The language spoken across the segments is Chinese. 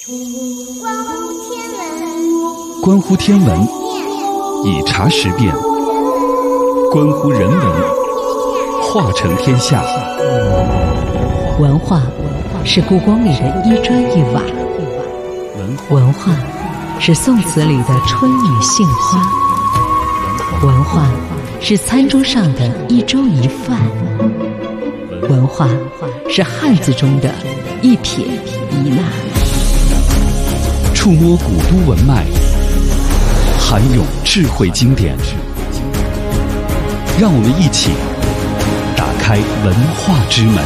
关乎天文，以茶识辨；关乎人文，化成天下。 文化是故宫里的一砖一瓦，文化是宋词里的春雨杏花，文化是餐桌上的一粥一饭，文化是汉字中的一撇一捺。 触摸古都文脉，涵咏智慧经典，让我们一起打开文化之门。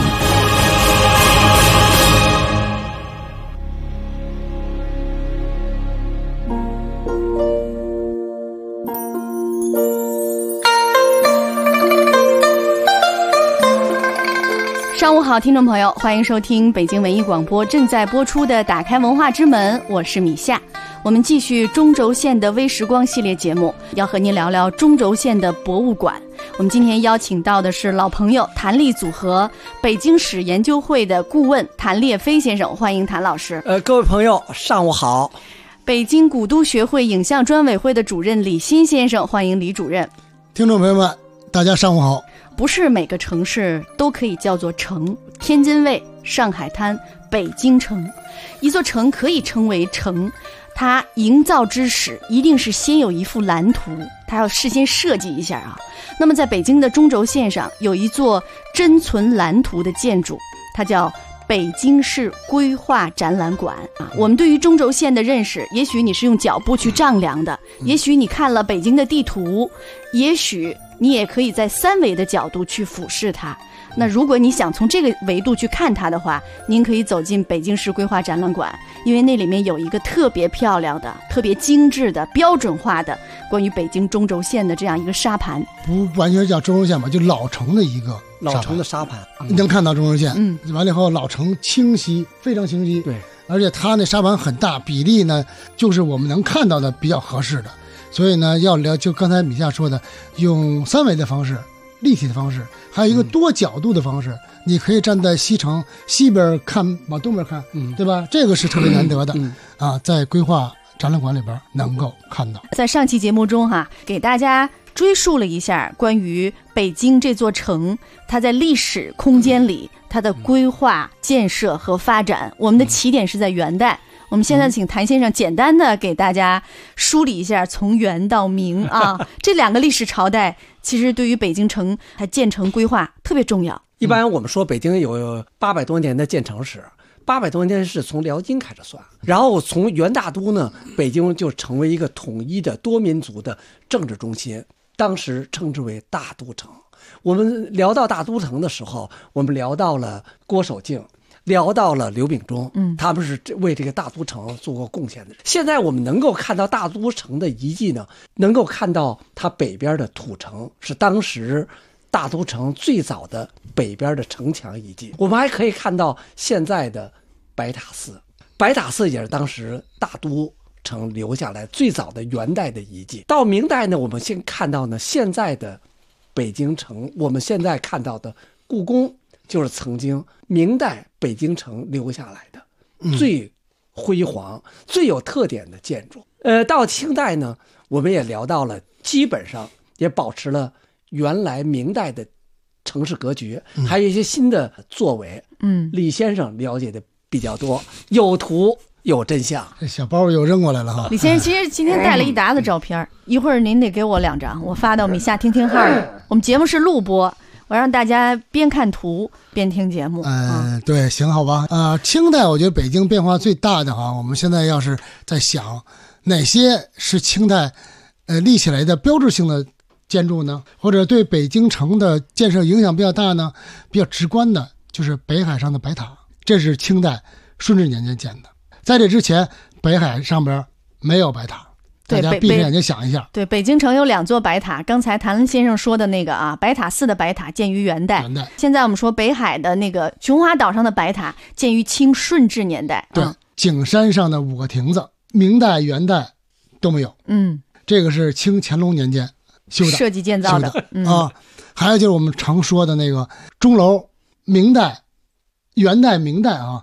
上午好，听众朋友，欢迎收听北京文艺广播正在播出的《打开文化之门》，我是米夏。我们继续中轴线的微时光系列节目，要和您聊聊中轴线的博物馆。我们今天邀请到的是老朋友谭力组合北京史研究会的顾问谭烈飞先生，欢迎谭老师。 各位朋友，上午好。 北京古都学会影像专委会的主任李欣先生，欢迎李主任。 听众朋友们，大家上午好。 不是每个城市都可以叫做城，天津卫、上海滩、北京城，一座城可以称为城，它营造之始一定是先有一幅蓝图，它要事先设计一下啊。那么在北京的中轴线上有一座真存蓝图的建筑，它叫北京市规划展览馆啊。我们对于中轴线的认识，也许你是用脚步去丈量的，也许你看了北京的地图，也许你也可以在三维的角度去俯视它。那如果你想从这个维度去看它的话，您可以走进北京市规划展览馆，因为那里面有一个特别漂亮的、特别精致的、标准化的关于北京中轴线的这样一个沙盘。 不完全叫中轴线吧，就老城的一个老城的沙盘， 能看到中轴线。完了以后老城清晰，非常清晰。 对， 而且它那沙盘很大，比例呢就是我们能看到的比较合适的。所以呢，要聊就刚才米夏说的，用三维的方式、立体的方式，还有一个多角度的方式。你可以站在西城西边看，往东边看，对吧？这个是特别难得的啊，在规划展览馆里边能够看到。 在上期节目中给大家追溯了一下关于北京这座城，它在历史空间里它的规划、建设和发展。我们的起点是在元代。我们现在请谭先生简单的给大家梳理一下从元到明啊这两个历史朝代，其实对于北京城它建成规划特别重要。 一般我们说北京有800多年的建成史，800多年是从辽金开始算，然后从元大都呢，北京就成为一个统一的多民族的政治中心，当时称之为大都城。我们聊到大都城的时候，我们聊到了郭守敬，聊到了刘秉忠，他们是为这个大都城做过贡献的。现在我们能够看到大都城的遗迹呢，能够看到它北边的土城是当时大都城最早的北边的城墙遗迹。我们还可以看到现在的白塔寺，白塔寺也是当时大都城留下来最早的元代的遗迹。到明代呢，我们先看到呢，现在的北京城，我们现在看到的故宫，就是曾经明代北京城留下来的最辉煌、最有特点的建筑。到清代呢，我们也聊到了，基本上也保持了原来明代的城市格局，还有一些新的作为。李先生了解的比较多，有图有真相。 这小包又扔过来了哈。 李先生其实今天带了一沓子照片，一会儿您得给我2张，我发到米夏听听号。我们节目是录播，我让大家边看图边听节目。 对，行，好吧。清代我觉得北京变化最大的我们现在要是在想哪些是清代立起来的标志性的建筑呢，或者对北京城的建设影响比较大呢，比较直观的就是北海上的白塔，这是清代顺治年间建的。在这之前，北海上边没有白塔。大家闭着眼睛想一下。 对，北京城有2座白塔，刚才谭先生说的那个白塔寺的白塔建于元代。现在我们说北海的那个琼华岛上的白塔建于清顺治年代。 对，景山上的5个亭子，明代、元代都没有。这个是清乾隆年间修的， 设计建造的。 还有就是我们常说的那个钟楼，明代、元代、明代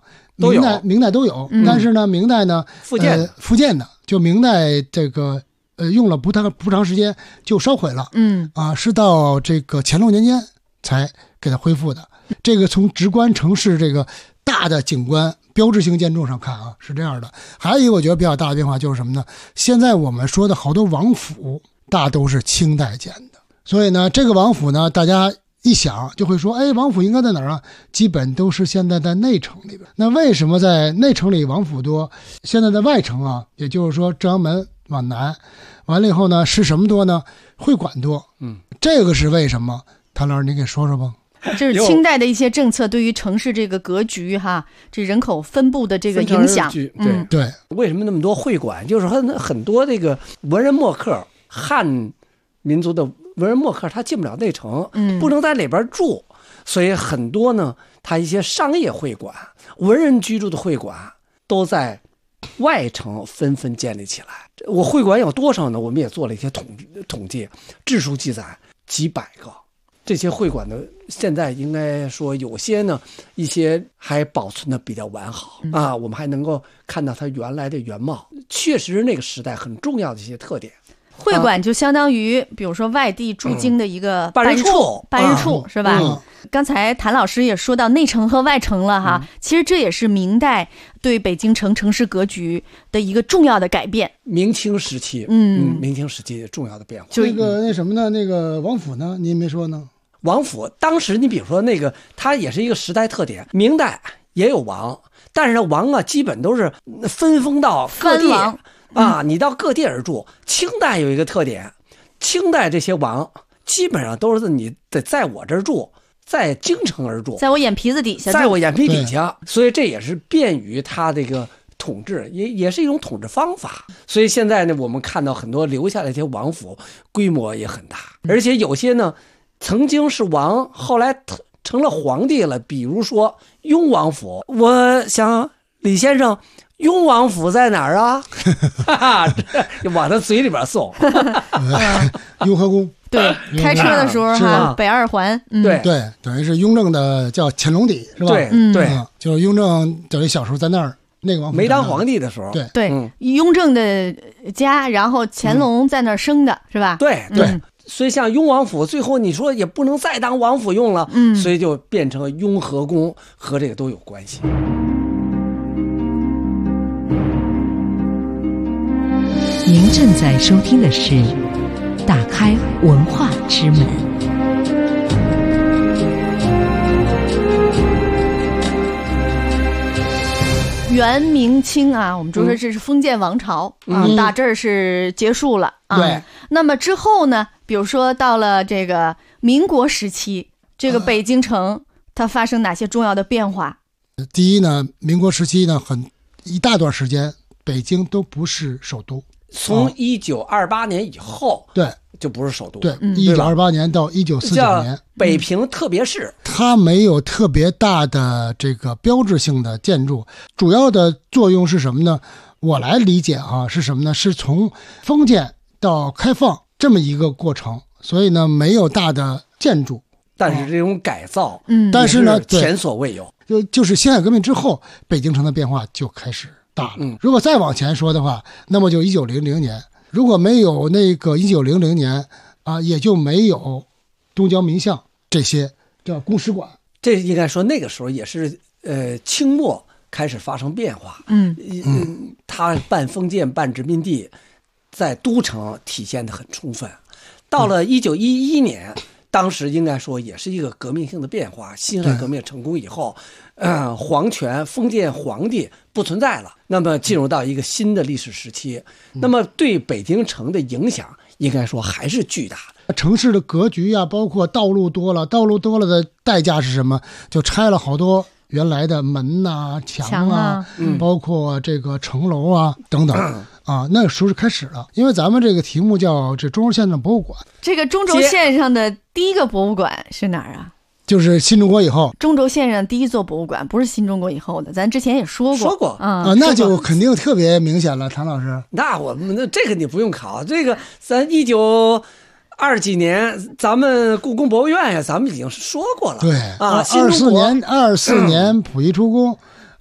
都有明代都有，但是呢，明代呢， 复建的， 就明代这个用了不长时间就烧毁了，是到这个乾隆年间才给它恢复的。这个从直观城市这个大的景观标志性建筑上看啊，是这样的。还有一个我觉得比较大的变化就是什么呢？现在我们说的好多王府大都是清代建的，所以呢，这个王府呢，大家一想就会说，哎，王府应该在哪儿啊？基本都是现在在内城里边。那为什么在内城里王府多？现在在外城啊，也就是说正阳门往南，完了以后呢，是什么多呢？会馆多。这个是为什么？谭老师，你给说说吧。 这是清代的一些政策对于城市这个格局哈，这人口分布的这个影响。 对， 为什么那么多会馆？就是很多这个文人墨客，汉民族的文人墨客，他进不了内城，不能在里边住，所以很多呢，他一些商业会馆、文人居住的会馆都在外城纷纷建立起来。我会馆有多少呢？我们也做了一些统计，字数记载几百个。这些会馆呢，现在应该说有些呢，一些还保存的比较完好啊，我们还能够看到它原来的原貌，确实是那个时代很重要的一些特点。 会馆就相当于，比如说外地驻京的一个办事处，是吧？刚才谭老师也说到内城和外城了哈，其实这也是明代对北京城市格局的一个重要的改变。 明清时期，明清时期重要的变化。 这个那什么呢？那个王府呢？您没说呢？ 王府当时你比如说那个，它也是一个时代特点。明代也有王，但是呢王啊基本都是分封到各地啊，你到各地而住。清代有一个特点，清代这些王基本上都是你得在我这儿住，在京城而住， 在我眼皮子底下， 在我眼皮底下，所以这也是便于他这个统治，也是一种统治方法。所以现在呢，我们看到很多留下的一些王府规模也很大，而且有些呢曾经是王，后来成了皇帝了。比如说雍王府，我想李先生，雍王府在哪儿啊？往他嘴里边送。 雍和宫。 对，开车的时候哈，北二环。 对，等于是雍正的叫乾隆底，是吧？ 对， 就是雍正等于小时候在那儿。那个王府没当皇帝的时候， 对，雍正的家，然后乾隆在那儿生的，是吧？ 对。所以像雍王府，最后你说也不能再当王府用了，所以就变成了雍和宫，和这个都有关系。 您正在收听的是《打开文化之门》。 元明清啊，我们就说这是封建王朝啊，到这儿是结束了啊。 对。 那么之后呢，比如说到了这个民国时期，这个北京城它发生哪些重要的变化？ 第一呢，民国时期呢，一大段时间北京都不是首都。 从1928年以后， 对， 就不是首都。 对，1928年到1949年， 北平特别市， 它没有特别大的这个标志性的建筑，主要的作用是什么呢？我来理解是什么呢？是从封建到开放这么一个过程，所以呢，没有大的建筑， 但是这种改造， 但是呢， 前所未有。 就是辛亥革命之后，北京城的变化就开始大了。如果再往前说的话，那么就1900年，如果没有那个1900年啊，也就没有东交民巷这些叫公使馆。 这应该说那个时候也是清末开始发生变化。他办封建办殖民地，在都城体现得很充分。到了1911年。当时应该说也是一个革命性的变化。辛亥革命成功以后，皇权封建皇帝不存在了，那么进入到一个新的历史时期。那么对北京城的影响，应该说还是巨大的。 城市的格局啊，包括道路多了的代价是什么？就拆了好多原来的门啊、墙啊，包括这个城楼啊等等。那时候是开始了，因为咱们这个题目叫这中轴线上博物馆。这个中轴线上的第一个博物馆是哪儿啊？ 就是新中国以后。中轴线上第一座博物馆不是新中国以后的，咱之前也说过那就肯定特别明显了，谭老师。 那我们这个你不用考，这个咱1920几年咱们故宫博物院呀，咱们已经说过了。 对24年溥仪出宫。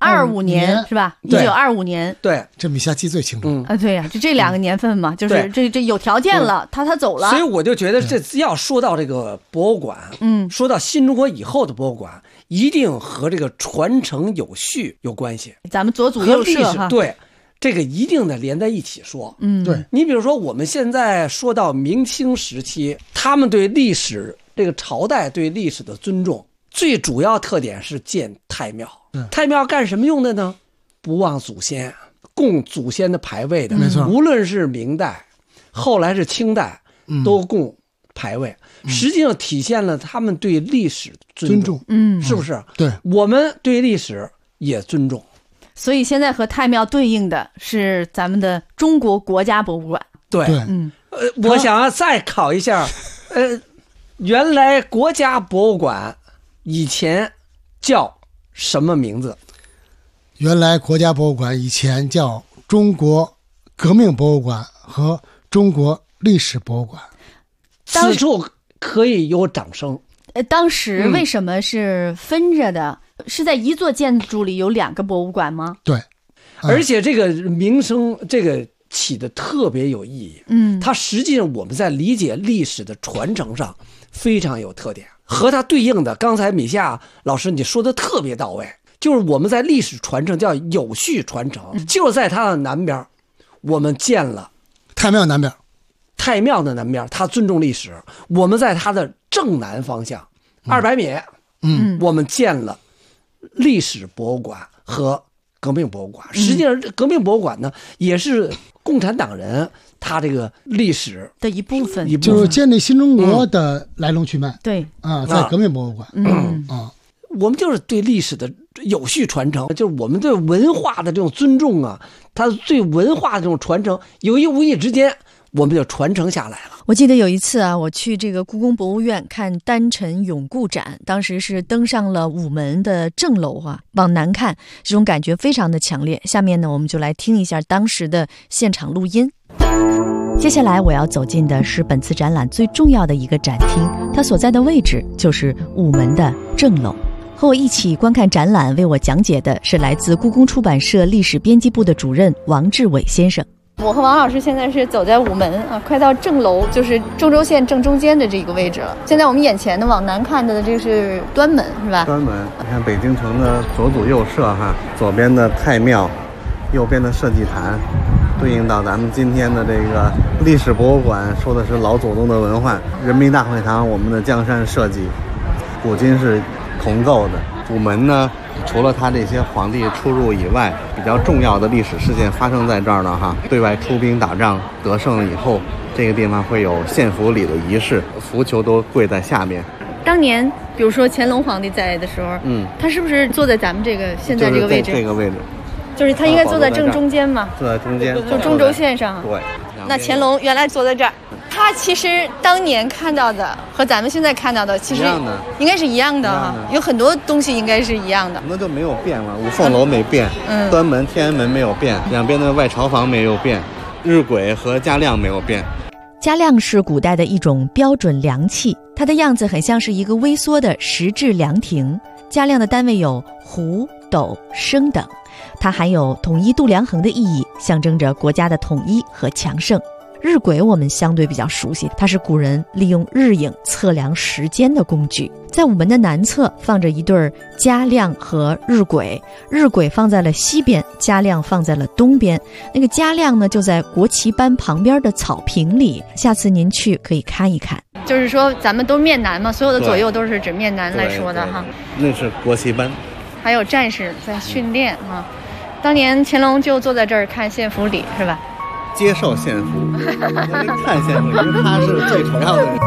25年是吧？1925年。 对， 这米夏记最清楚。 对呀，就这2个年份嘛，就是这有条件了，他走了。 所以我就觉得这要说到这个博物馆，说到新中国以后的博物馆，一定和这个传承有序有关系。 咱们左祖右社哈， 对。这个一定得连在一起说。 对， 你比如说我们现在说到明清时期，他们对历史这个朝代对历史的尊重，最主要特点是建太庙。太庙干什么用的呢？不忘祖先，供祖先的牌位的。 没错， 无论是明代，后来是清代，都供牌位，实际上体现了他们对历史尊重。是不是？ 对， 我们对历史也尊重。 所以现在和太庙对应的是咱们的中国国家博物馆。 对，我想要再考一下，原来国家博物馆以前叫什么名字？ 原来国家博物馆以前叫中国革命博物馆和中国历史博物馆。 此处可以有掌声。 当时为什么是分着的？是在一座建筑里有2个博物馆吗？ 对， 而且这个名声这个起的特别有意义。它实际上我们在理解历史的传承上非常有特点，和它对应的刚才米夏老师你说的特别到位，就是我们在历史传承叫有序传承，就在它的南边，我们建了太庙南边， 太庙的南边，它尊重历史，我们在它的正南方向200米，我们建了历史博物馆和革命博物馆。实际上革命博物馆呢也是共产党人他这个历史的一部分， 就是建立新中国的来龙去脉。 对在革命博物馆。 我们就是对历史的有序传承，就是我们对文化的这种尊重啊，它对文化的这种传承有意无意之间我们就传承下来了。 我记得有一次啊，我去这个故宫博物院看丹陈永固展，当时是登上了午门的正楼啊，往南看，这种感觉非常的强烈。下面呢，我们就来听一下当时的现场录音。接下来我要走进的是本次展览最重要的一个展厅，它所在的位置就是午门的正楼。和我一起观看展览为我讲解的是来自故宫出版社历史编辑部的主任王志伟先生。我和王老师现在是走在午门啊，快到正楼，就是中轴线正中间的这个位置了。现在我们眼前的往南看的这是端门，是吧？ 端门，你看北京城的左祖右社哈，左边的太庙，右边的社稷坛，对应到咱们今天的这个历史博物馆，说的是老祖宗的文化。人民大会堂，我们的江山社稷，古今是同构的。午门呢，除了他这些皇帝出入以外，比较重要的历史事件发生在这儿呢哈。对外出兵打仗得胜了以后，这个地方会有献俘礼的仪式，浮球都跪在下面。 当年比如说乾隆皇帝在的时候，他是不是坐在咱们这个现在这个位置？ 这个位置， 就是他应该坐在正中间嘛， 坐在中间， 就中轴线上。 对。 那乾隆原来坐在这儿，他其实当年看到的和咱们现在看到的其实应该是一样的哈，有很多东西应该是一样的。 那就没有变嘛，五凤楼没变，端门、天安门没有变，两边的外朝房没有变，日晷和嘉亮没有变。 嘉亮是古代的一种标准量器，它的样子很像是一个微缩的石质凉亭。嘉亮的单位有斛、斗、升等，它含有统一度量衡的意义，象征着国家的统一和强盛。日晷我们相对比较熟悉，它是古人利用日影测量时间的工具。在午门的南侧放着一对嘉亮和日晷，日晷放在了西边，嘉亮放在了东边。那个嘉亮呢，就在国旗班旁边的草坪里，下次您去可以看一看。 就是说咱们都面南嘛，所有的左右都是指面南来说的哈。 那是国旗班， 还有战士在训练啊。当年乾隆就坐在这儿看献俘礼是吧？ 接受献俘，看献俘，因为他是最主要的人。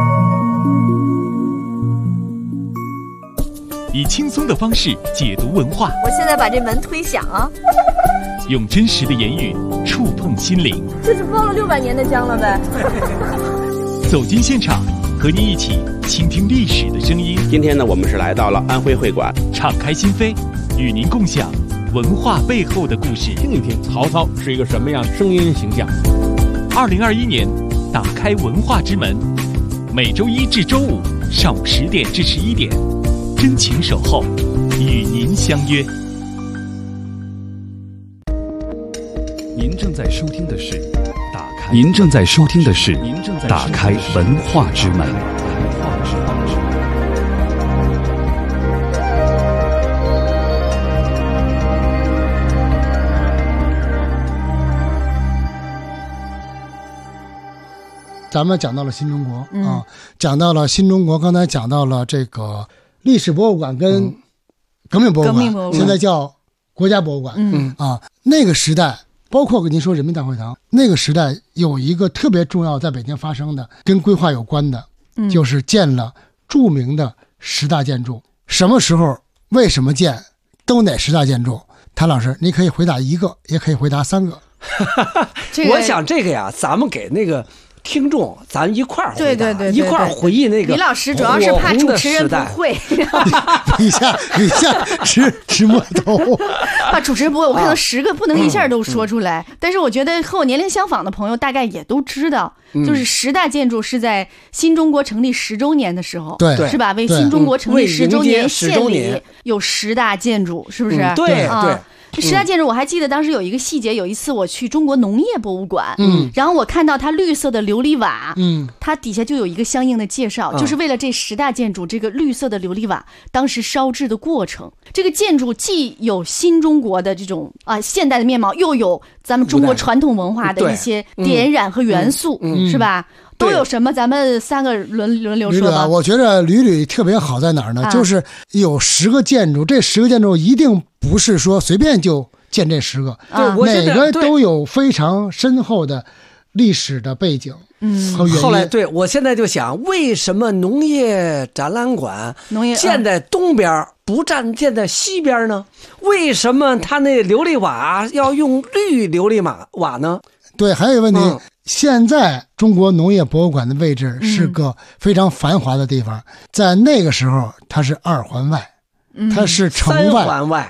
以轻松的方式解读文化， 我现在把这门推响啊， 用真实的言语触碰心灵。 这是包了600年的姜了呗。 走进现场，和您一起倾听历史的声音。 今天呢，我们是来到了安徽会馆， 敞开心扉，与您共享文化背后的故事， 听一听曹操是一个什么样的声音形象。 2021年，打开文化之门，每周1至周5上午10点至11点，真情守候，与您相约。 您正在收听的是打开文化之门。 咱们讲到了新中国啊，讲到了新中国，刚才讲到了这个历史博物馆跟革命博物馆，现在叫国家博物馆。那个时代，包括跟您说人民大会堂，那个时代有一个特别重要在北京发生的，跟规划有关的，就是建了著名的10大建筑。什么时候、为什么建，都哪10大建筑？谭老师，你可以回答1个，也可以回答3个。 我想这个呀，咱们给那个听众，咱一块儿回答， 对， 一块儿回忆那个。 李老师主要是怕主持人不会， 一下直摸头， 怕主持人不会。我看到10个不能一下都说出来，但是我觉得和我年龄相仿的朋友大概也都知道，就是10大建筑是在新中国成立10周年的时候， 对， 是吧？为新中国成立10周年献礼，有10大建筑，是不是？ 对。 10大建筑，我还记得当时有一个细节，有一次我去中国农业博物馆，然后我看到它绿色的琉璃瓦，它底下就有一个相应的介绍，就是为了这10大建筑，这个绿色的琉璃瓦当时烧制的过程。这个建筑既有新中国的这种现代的面貌，又有咱们中国传统文化的一些点染和元素，是吧？都有什么？咱们3个轮流说吧。 我觉得吕特别好在哪儿呢？就是有10个建筑，这10个建筑一定不是说随便就建这10个，每个都有非常深厚的历史的背景和原因。 后来我现在就想，为什么农业展览馆建在东边不建在西边呢？为什么它那琉璃瓦要用绿琉璃瓦呢？ 对，还有一个问题，现在中国农业博物馆的位置是个非常繁华的地方，在那个时候它是2环外，它是城外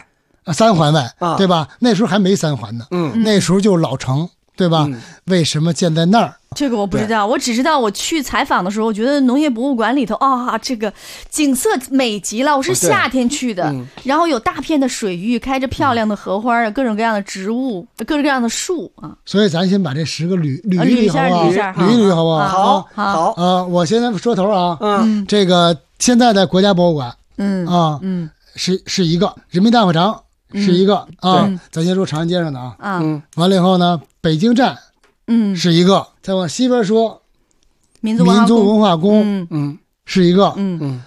3环外，对吧？那时候还没3环呢，那时候就老城，对吧？为什么建在那儿？ 这个我不知道，我只知道我去采访的时候，我觉得农业博物馆里头这个景色美极了。我是夏天去的，然后有大片的水域，开着漂亮的荷花，各种各样的植物，各种各样的树啊。 所以咱先把这10个捋一下， 捋好不好？ 好。 我现在说头啊，这个现在的国家博物馆，是一个，人民大会堂是一个咱先说长安街上的完了以后呢，北京站。是一个，再往西边说， 民族文化宫，是一个，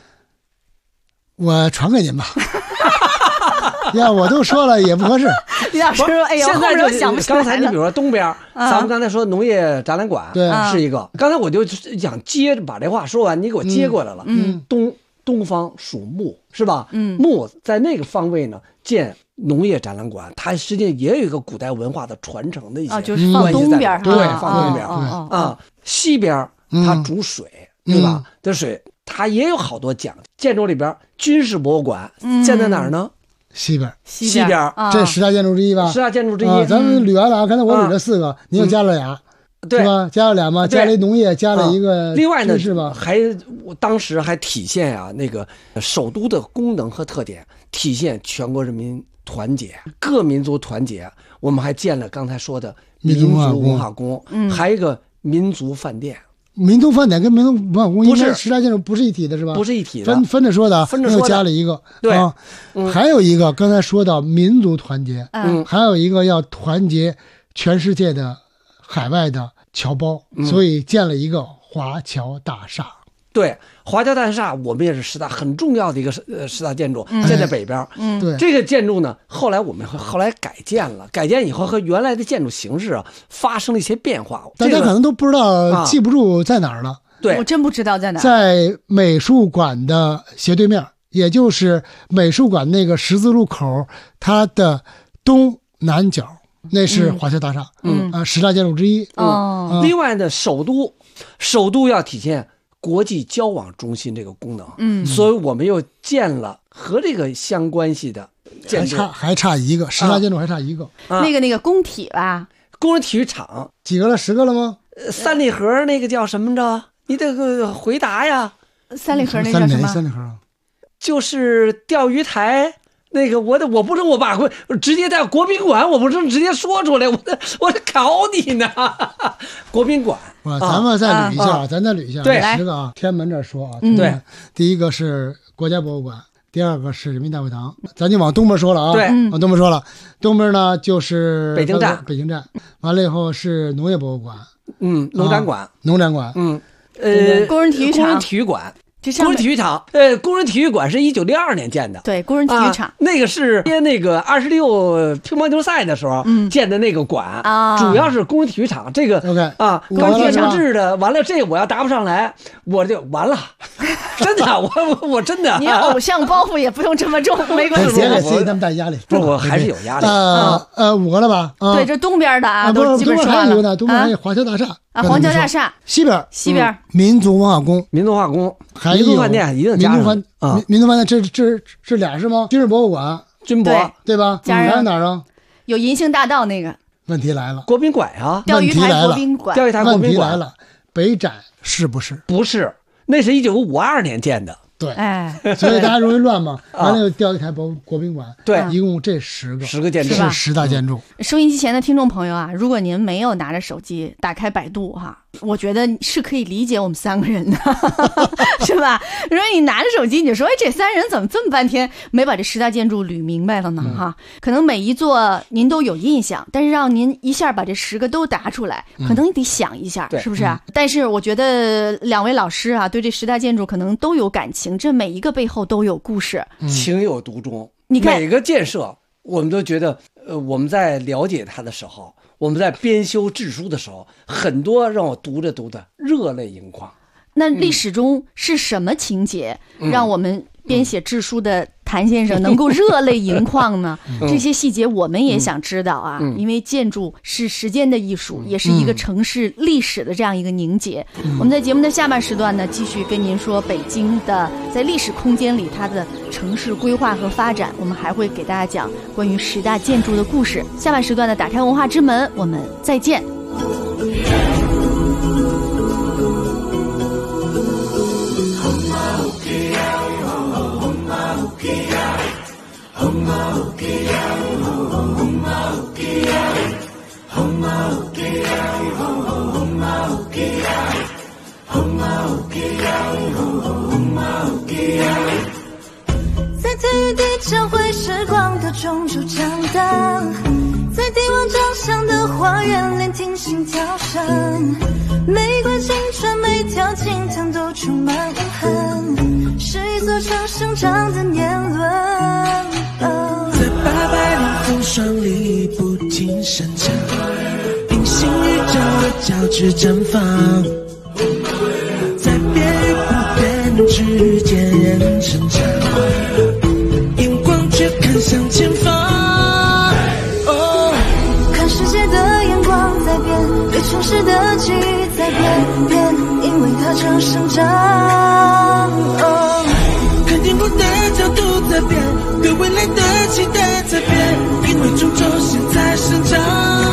我传给您吧。呀，我都说了也不合适。 李老师说：“哎呀， 现在就想不起来了。” 刚才你比如说东边，咱们刚才说农业展览馆是一个，刚才我就想接着把这话说完，你给我接过来了。东方属木是吧？木在那个方位呢，建农业展览馆，它实际上也有一个古代文化的传承的一些就是放东边， 对，放东边西边它主水，对吧？这水它也有好多讲究。建筑里边，军事博物馆建在哪儿呢？ 西边， 这 10大建筑之一吧？10 大建筑之一， 咱们捋完了刚才我捋了4个，您又加了俩。 对吧？加了2嘛，加了农业，加了一个。 另外呢， 是吧？ 我当时还体现那个首都的功能和特点，体现全国人民团结，各民族团结。我们还建了刚才说的民族文化宫，还有一个民族饭店。 民族饭店跟民族文化宫应该10大建筑不是一体的，是吧？ 不是一体的， 分着说的，又加了一个。 对， 还有一个刚才说到民族团结，还有一个要团结全世界的海外的侨胞，所以建了一个华侨大厦。 对，华侨大厦我们也是10大很重要的一个10大建筑，建在北边。 对， 这个建筑呢，后来我们改建了，改建以后和原来的建筑形式发生了一些变化。 大家可能都不知道，记不住在哪儿了。 对， 我真不知道在哪儿。 在美术馆的斜对面，也就是美术馆那个十字路口，它的东南角。那是华侨大厦，10大建筑之一。 另外呢，首都要体现国际交往中心这个功能，所以我们又建了和这个相关系的建筑， 还差一个10大建筑还差一个， 那个工体吧， 工人体育场几个了？10个了吗？ 三里河那个叫什么着？你这个回答呀！ 三里河那叫什么？ 三里河就是钓鱼台。 那个我不能我把直接在国宾馆，我不是直接说出来，我得考你呢。国宾馆， 咱们再捋一下，咱再捋一下， 对 10个啊，天安门这说啊， 对， 第一个是国家博物馆，第二个是人民大会堂，咱就往东边说了啊， 对， 往东边说了，东边呢就是北京站， 完了以后是农业博物馆， 农展馆， 工人体育馆。 工人体育场， 工人体育馆是1962年建的， 对，工人体育场， 那个是接那个26乒乓球赛的时候建的那个馆啊，主要是工人体育场这个 OK 啊，工人体育制的，完了这我要答不上来，我就完了，真的，我真的， 你偶像包袱也不用这么重，没关系， 别给自己那么大压力， 不，我还是有压力。 5个了吧？ 对，这东边的啊，都基本说完了。 东边还有华侨大厦啊，华侨大厦， 西边民族文化宫，还有民族饭店一定加上啊， 民族饭店这俩是吗？军事博物馆， 军博对吧？还有哪儿啊？ 有银杏大道那个。 问题来了， 国宾馆啊， 钓鱼台国宾馆， 问题来了，北展是不是？ 不是，那是1952年建的。 对，所以大家容易乱嘛。完了又钓鱼台国宾馆， 对， 一共这10 个建筑是10大建筑。 收音机前的听众朋友啊，如果您没有拿着手机打开百度哈，我觉得是可以理解我们3个人的，是吧？如果你拿着手机，你就说，这3人怎么这么半天没把这10大建筑捋明白了呢？哈，可能每一座您都有印象，但是让您一下把这10个都答出来，可能你得想一下，是不是？但是我觉得2位老师啊，对这10大建筑可能都有感情。这每一个背后都有故事， 情有独钟。 你看每个建设，我们都觉得，我们在了解它的时候，我们在编修制书的时候，很多让我读着热泪盈眶。 那历史中是什么情节让我们编写制书的谭先生能够热泪盈眶呢？这些细节我们也想知道啊，因为建筑是时间的艺术，也是一个城市历史的这样一个凝结。我们在节目的下半时段呢，继续跟您说北京的在历史空间里它的城市规划和发展，我们还会给大家讲关于10大建筑的故事。下半时段的打开文化之门，我们再见。 在体育地交汇时光的中柱长荡，在帝王掌上的花园连听心跳声，每段青春每条青藤都充满遗憾，是一座城生长的年轮。 在800风霜里不停生长，平行宇宙的交织绽放，在变与不变之间人成长，眼光却看向前方。 看世界的眼光在变，对城市的记忆在变，因为它正生长。 看天空的角度在变，对未来的期待在变，因为种种现在生长。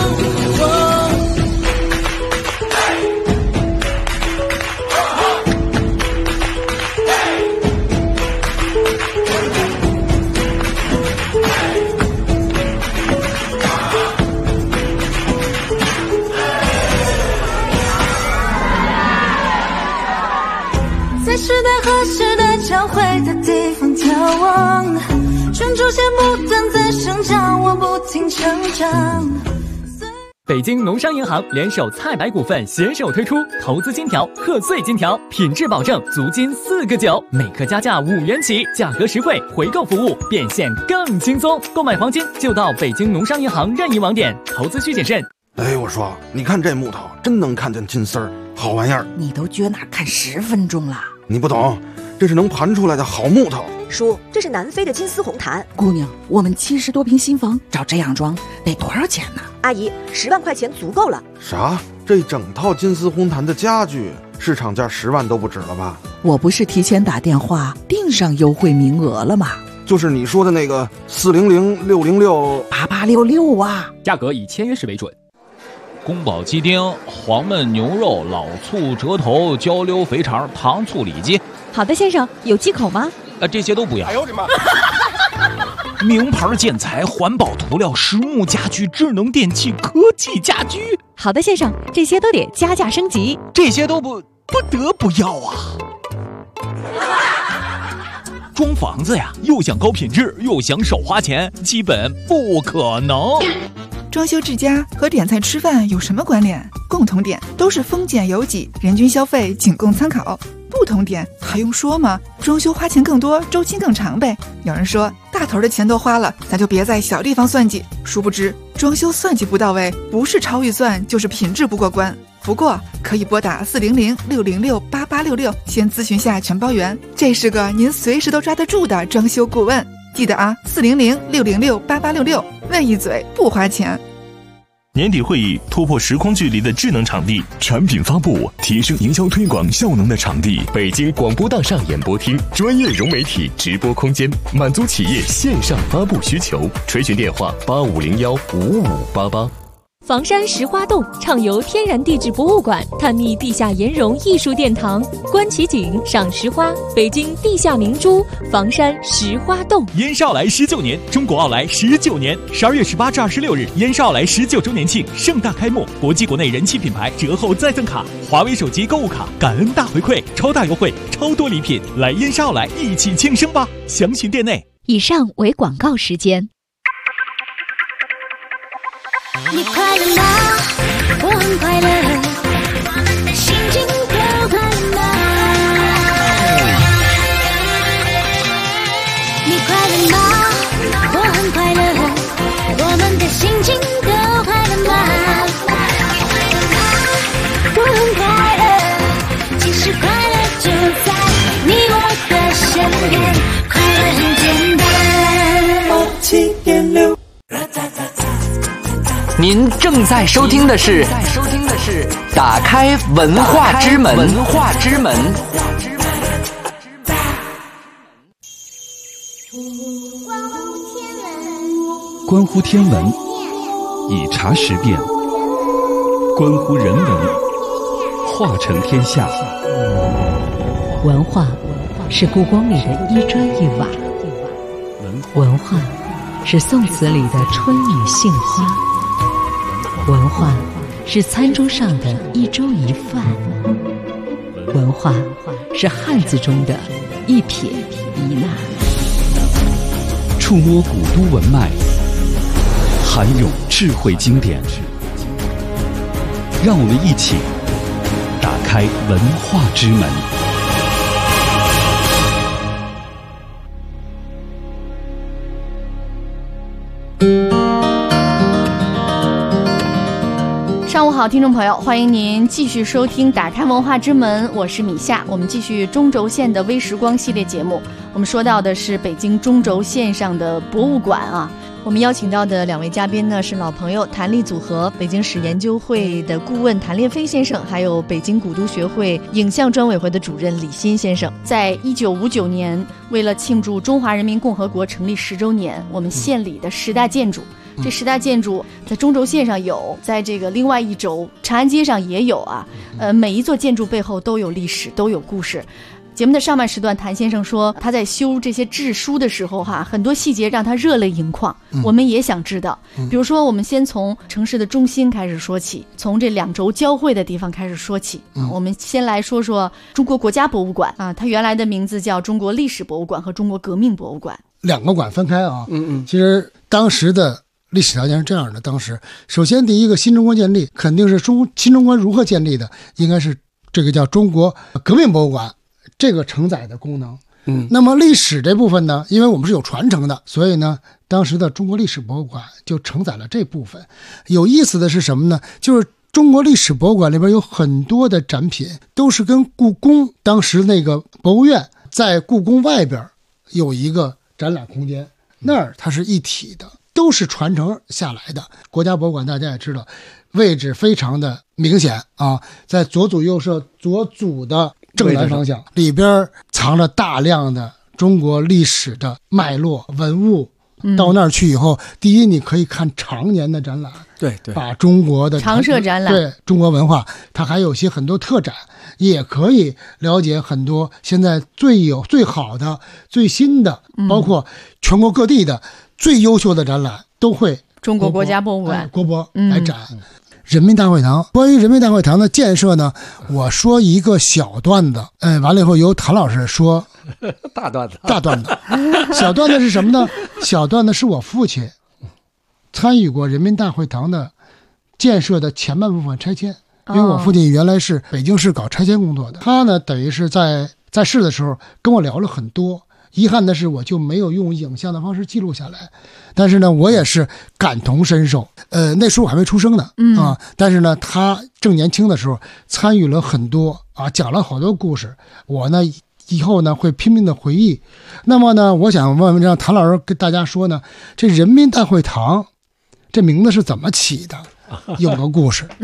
在时代和时代交汇的地方眺望，专注些牡丹在生长，我不停成长。 北京农商银行联手菜百股份携手推出投资金条、贺岁金条，品质保证，足金4个9，每克加价5元起，价格实惠，回购服务变现更轻松。购买黄金就到北京农商银行任意网点，投资需谨慎。 哎，我说，你看这木头，真能看见金丝儿，好玩意儿。 你都撅那看10分钟了。 你不懂，这是能盘出来的好木头。 叔，这是南非的金丝红檀。 姑娘，我们70多平新房找这样装得多少钱呢？ 阿姨，10万块钱足够了。 啥？这整套金丝红檀的家具市场价10万都不止了吧？ 我不是提前打电话订上优惠名额了吗？ 就是你说的那个400-606-8866 啊， 价格以签约时为准。宫保鸡丁、黄焖牛肉、老醋、折头、焦溜肥肠、糖醋里脊。 好的，先生，有忌口吗？ 这些都不要。 哎呦我的妈！ 名牌建材、环保涂料、实木家具、智能电器、科技家居。 好的，先生，这些都得加价升级， 这些都不得不要啊！装房子呀，又想高品质，又想少花钱，基本不可能。 装修治家和点菜吃饭有什么关联？共同点都是丰俭由己，人均消费仅供参考。不同点还用说吗？装修花钱更多，周期更长呗。有人说大头的钱都花了，咱就别在小地方算计。殊不知装修算计不到位，不是超预算就是品质不过关。不过可以拨打400-606-8866，先咨询下承包员，这是个您随时都抓得住的装修顾问。记得啊，400-606-8866，问一嘴不花钱。 年底会议，突破时空距离的智能场地，产品发布，提升营销推广效能的场地。北京广播大厦演播厅，专业融媒体直播空间，满足企业线上发布需求。垂询电话85015588。 房山石花洞畅游天然地质博物馆，探秘地下岩溶艺术殿堂，观奇景，赏石花，北京地下明珠，房山石花洞。 燕少来19年，中国奥莱19年，12月18至26日，燕少来19周年庆盛大开幕，国际国内人气品牌折后再赠卡，华为手机购物卡，感恩大回馈，超大优惠，超多礼品，来燕少来一起庆生吧！详询店内。 以上为广告时间。 你快乐吗？我很快乐，心情都快乐吗？你快乐吗？我很快乐，我们的心情都快乐吗？我很快乐，其实快乐就在你我的身边，快乐很简单。7.6 您正在收听的是打开文化之门。 关乎天文，以茶识变；关乎人文，化成天下。 文化是故宫里的一砖一瓦，文化是宋词里的春雨杏花，文化是餐桌上的一粥一饭，文化是汉字中的一撇一捺。 触摸古都文脉，涵涌智慧经典，让我们一起打开文化之门。 上午好，听众朋友，欢迎您继续收听打开文化之门，我是米夏。我们继续中轴线的微时光系列节目，我们说到的是北京中轴线上的博物馆啊。我们邀请到的两位嘉宾呢是老朋友谭力组合北京史研究会的顾问谭烈飞先生，还有北京古都学会影像专委会的主任李欣先生。在1959年，为了庆祝中华人民共和国成立10周年，我们县里的10大建筑。这10大建筑在中轴线上有，在这个另外一轴长安街上也有啊。每一座建筑背后都有历史，都有故事。节目的上半时段，谭先生说他在修这些志书的时候很多细节让他热泪盈眶。我们也想知道，比如说我们先从城市的中心开始说起，从这两轴交汇的地方开始说起。我们先来说说中国国家博物馆啊，它原来的名字叫中国历史博物馆和中国革命博物馆， 两个馆分开啊。其实当时的历史条件是这样的，当时首先第一个新中国建立肯定是新中国如何建立的，应该是这个叫中国革命博物馆这个承载的功能。那么历史这部分呢，因为我们是有传承的，所以呢当时的中国历史博物馆就承载了这部分。有意思的是什么呢，就是中国历史博物馆里边有很多的展品都是跟故宫当时那个博物院在故宫外边有一个展览空间，那儿它是一体的，都是传承下来的。国家博物馆大家也知道位置非常的明显啊，在左祖右舍左祖的正南方向，里边藏了大量的中国历史的脉络文物到那儿去以后，第一你可以看常年的展览， 对对， 把中国的常设展览， 对中国文化，它还有些很多特展，也可以了解很多现在最好的、最新的，包括全国各地的最优秀的展览都会中国国家博物馆国博来展。人民大会堂，关于人民大会堂的建设呢，我说一个小段子，完了以后由谭老师说大段子。 小段子是什么呢？小段子是我父亲参与过人民大会堂的建设的前半部分拆迁，因为我父亲原来是北京市搞拆迁工作的，他呢等于是在世的时候跟我聊了很多。遗憾的是，我就没有用影像的方式记录下来，但是呢，我也是感同身受。那时候我还没出生呢，但是呢，他正年轻的时候参与了很多讲了好多故事。我呢，以后呢会拼命的回忆。那么呢，我想问问让谭老师跟大家说呢，这人民大会堂这名字是怎么起的？有个故事。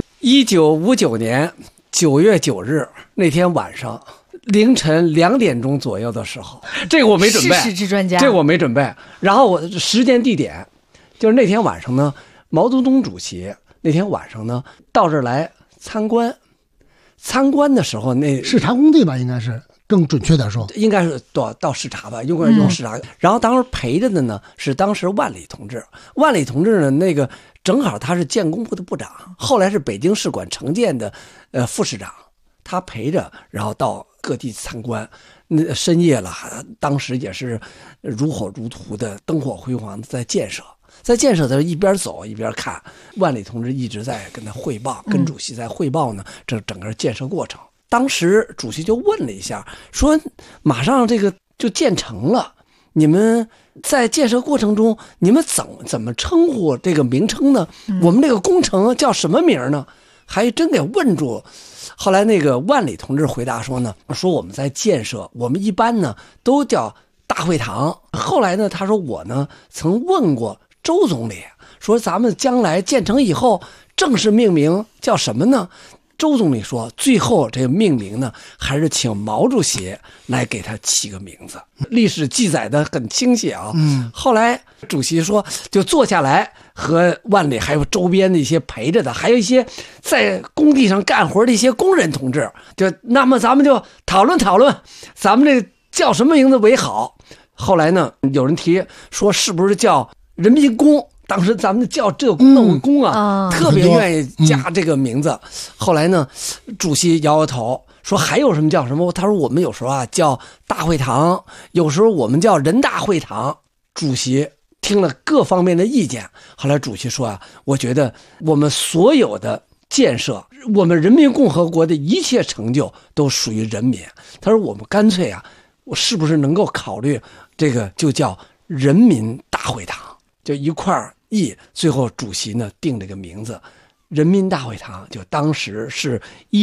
1959年9月9日那天晚上。凌晨2点钟左右的时候，这个我没准备， 世事之专家， 这个我没准备。然后我时间地点，就是那天晚上呢，毛泽东主席那天晚上呢到这儿来参观。参观的时候，那视察工地吧，应该是更准确点说， 应该是到视察吧，用视察。然后当时陪着的呢是当时万里同志，万里同志呢那个正好他是建工部的部长，后来是北京市管城建的副市长，他陪着，然后到各地参观，那深夜了，当时也是如火如荼的，灯火辉煌的在建设，他一边走一边看，万里同志一直在跟他汇报，跟主席在汇报呢，这整个建设过程。当时主席就问了一下，说马上这个就建成了，你们在建设过程中，你们怎么称呼这个名称呢？我们这个工程叫什么名呢？还真给问住。后来那个万里同志回答说呢，说我们在建设，我们一般呢都叫大会堂。后来呢，他说我呢曾问过周总理，说咱们将来建成以后正式命名叫什么呢？周总理说，最后这个命名呢，还是请毛主席来给他起个名字。历史记载的很清晰啊。后来主席说，就坐下来和万里还有周边的一些陪着的，还有一些在工地上干活的一些工人同志，那么咱们就讨论讨论，咱们这叫什么名字为好。后来呢，有人提说，是不是叫人民公？当时咱们叫这个公那个公特别愿意加这个名字。后来呢，主席摇摇头说，还有什么叫什么？他说我们有时候叫大会堂，有时候我们叫人大会堂。主席听了各方面的意见，后来主席说我觉得我们所有的建设，我们人民共和国的一切成就都属于人民。他说我们干脆我是不是能够考虑这个就叫人民大会堂，就一块意。最后主席呢定这个名字，人民大会堂，就当时是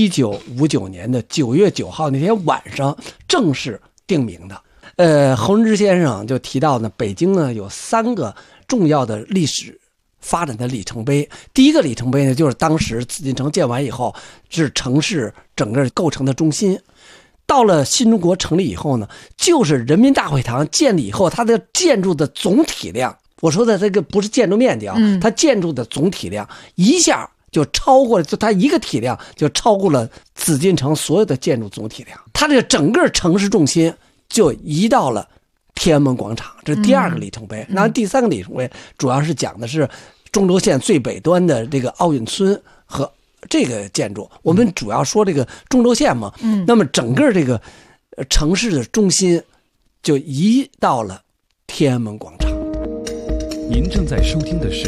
1959年的9月9号那天晚上正式定名的。侯仁之先生就提到呢，北京呢有3个重要的历史发展的里程碑。第一个里程碑呢，就是当时紫禁城建完以后，是城市整个构成的中心。到了新中国成立以后呢，就是人民大会堂建立以后，它的建筑的总体量，我说的这个不是建筑面积它建筑的总体量一下就超过了，就它一个体量就超过了紫禁城所有的建筑总体量。它这个整个城市重心就移到了天安门广场，这是第2个里程碑。那第3个里程碑主要是讲的是中轴线最北端的这个奥运村和这个建筑。我们主要说这个中轴线嘛，那么整个这个城市的中心就移到了天安门广场。 您正在收听的是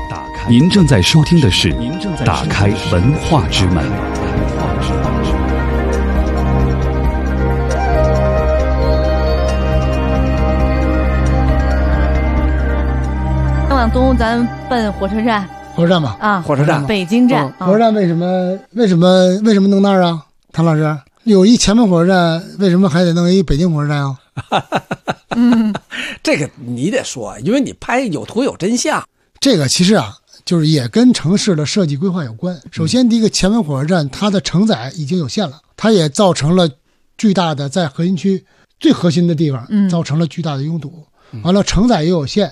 打开文化之门。 往东咱奔火车站吧， 火车站， 北京站。 火车站为什么弄那儿啊？谭老师，有一前门火车站，为什么还得弄一北京火车站啊？ 这个你得说，因为你拍有图有真相。 这个其实就是也跟城市的设计规划有关。首先，第一个前门火车站，它的承载已经有限了，它也造成了巨大的在核心区最核心的地方造成了巨大的拥堵。完了，承载也有限。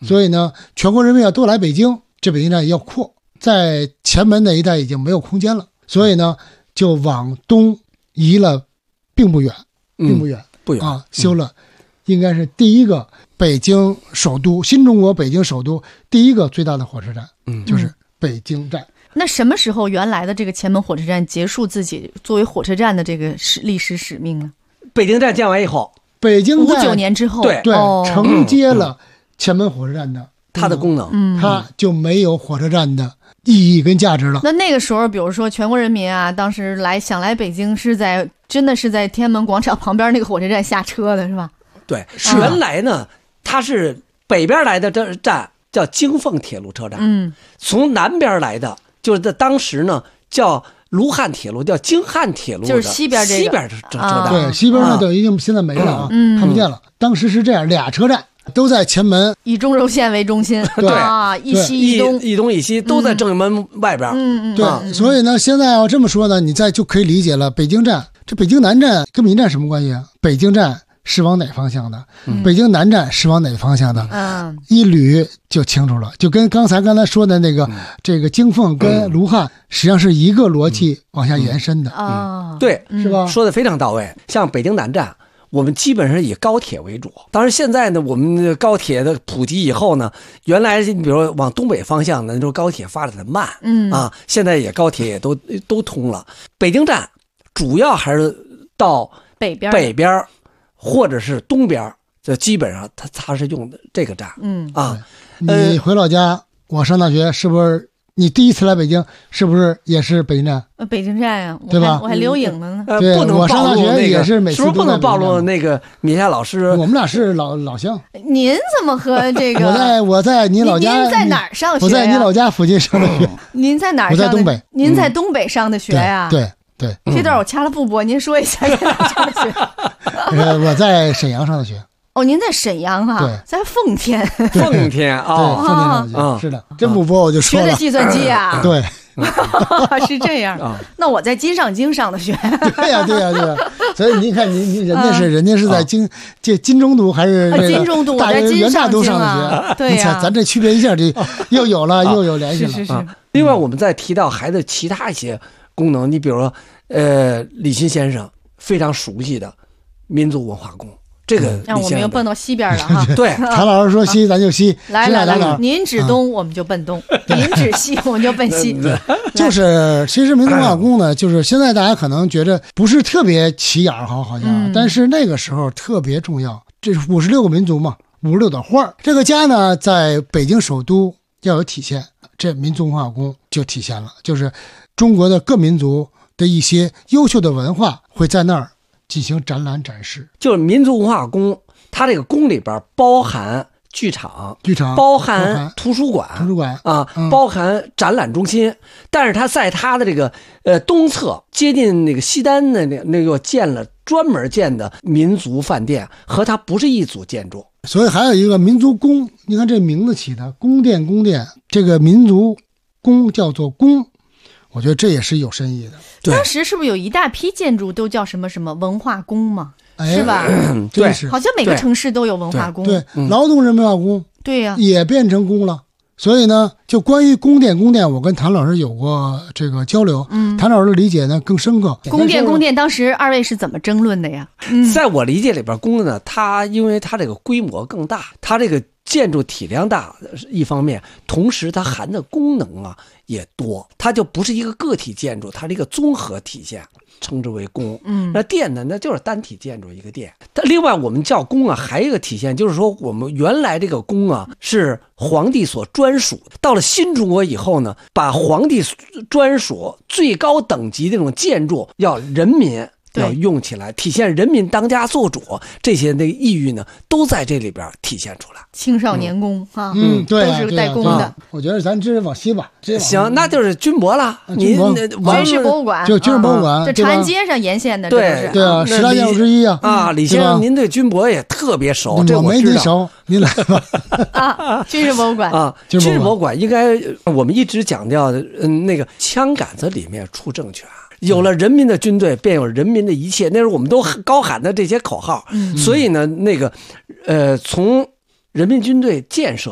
所以呢，全国人民要都来北京，这北京站要扩，在前门那一带已经没有空间了，所以呢，就往东移了，并不远， 不远啊，修了，应该是第一个北京首都，新中国北京首都第一个最大的火车站，就是北京站。 那什么时候原来的这个前门火车站结束自己作为火车站的这个历史使命呢？ 北京站建完以后， 北京站 59年之后， 对，承接了前门火车站的它的功能， 它就没有火车站的意义跟价值了。 那个时候，比如说全国人民啊，当时想来北京真的是在天安门广场旁边那个火车站下车的是吧？ 对，原来呢，它是北边来的这站叫京凤铁路车站，从南边来的就是在当时呢叫卢汉铁路，叫京汉铁路， 就是西边这个西边车站， 对，西边呢等于现在没了啊，看不见了。当时是这样，俩车站都在前门， 以中轴线为中心， 对啊，一西一东， 一东一西都在正门外边， 对，所以呢，现在要这么说呢，你就可以理解了。北京站，这北京南站跟民站什么关系啊？北京站是往哪方向的？北京南站是往哪方向的？一捋就清楚了，就跟刚才说的那个这个京凤跟卢汉实际上是一个逻辑往下延伸的啊， 对， 是吧？ 说的非常到位。像北京南站，我们基本上以高铁为主。当然，现在呢，我们高铁的普及以后呢，原来你比如往东北方向的那时候高铁发展的慢，现在也高铁也都通了。北京站主要还是到北边或者是东边，就基本上它是用的这个站， 你回老家，我上大学是不是？你第一次来北京是不是也是北京站？ 北京站呀， 对吧？ 我还留影了呢。 对， 不能我上大学也是每次是不是不能暴露那个米夏老师？ 我们俩是老乡。 您怎么和这个？ 我在你老家。 您在哪儿上学？ 我在你老家附近上的学。 您在哪儿上的？ 我在东北。 您在东北上的学呀？ 对。 这段我掐了不播，您说一下在哪上的学？ 我在沈阳上的学。 哦，您在沈阳哈？ 对， 在奉天。 奉天啊， 对，奉天上的学。是的，真不播我就说了。 学的计算机啊？ 对。 是这样那我在金上京上的学。 对呀。所以您看，人家是在金中读还是金中读？ 大元大都上的学。 对呀， 咱这区别一下，这又有联系了。 是。 另外，我们再提到孩子其他一些功能，你比如说，李欣先生非常熟悉的民族文化宫。这个让我们又奔到西边了哈。 对， 谭老师说西，咱就西。 来，您指东，我们就奔东；您指西，我们就奔西。 就是其实民族文化宫呢，就是现在大家可能觉得不是特别起眼好像，但是那个时候特别重要。这是56个民族嘛，56朵花。这个家呢，在北京首都要有体现，这民族文化宫就体现了，就是中国的各民族的一些优秀的文化会在那儿进行展览展示。 就是民族文化宫，它这个宫里边包含剧场，包含图书馆啊，包含展览中心。但是它在它的这个东侧接近那个西单的那个建了专门建的民族饭店，和它不是一组建筑。 所以还有一个民族宫，你看这名字起的宫殿，这个民族宫叫做宫，我觉得这也是有深意的。 当时是不是有一大批建筑都叫什么什么文化宫嘛？是吧？ 对， 好像每个城市都有文化宫。 对，劳动人民文化宫， 对呀， 也变成宫了。所以呢，就关于宫殿，我跟谭老师有过这个交流。谭老师的理解呢更深刻。 宫殿，当时二位是怎么争论的呀？ 在我理解里边，宫呢，它因为它这个规模更大，它这个建筑体量大一方面，同时它含的功能啊也多，它就不是一个个体建筑，它是一个综合体现，称之为宫。那殿呢，那就是单体建筑一个殿。但另外我们叫宫啊，还有一个体现就是说，我们原来这个宫啊是皇帝所专属，到了新中国以后呢，把皇帝专属最高等级这种建筑要人民要用起来，体现人民当家作主，这些那个意蕴呢，都在这里边体现出来。 青少年宫啊， 对， 都是带宫的。 我觉得咱直接往西吧。 行，那就是军博了。您军事博物馆， 就军事博物馆， 这长安街上沿线的， 对啊，10大建筑之一啊。 李先生，您对军博也特别熟，这我没您熟，您来吧。 军事博物馆啊，军事博物馆应该我们一直强调的，那个枪杆子里面出政权。有了人民的军队，便有人民的一切。那时候我们都高喊的这些口号，所以呢，那个从人民军队建设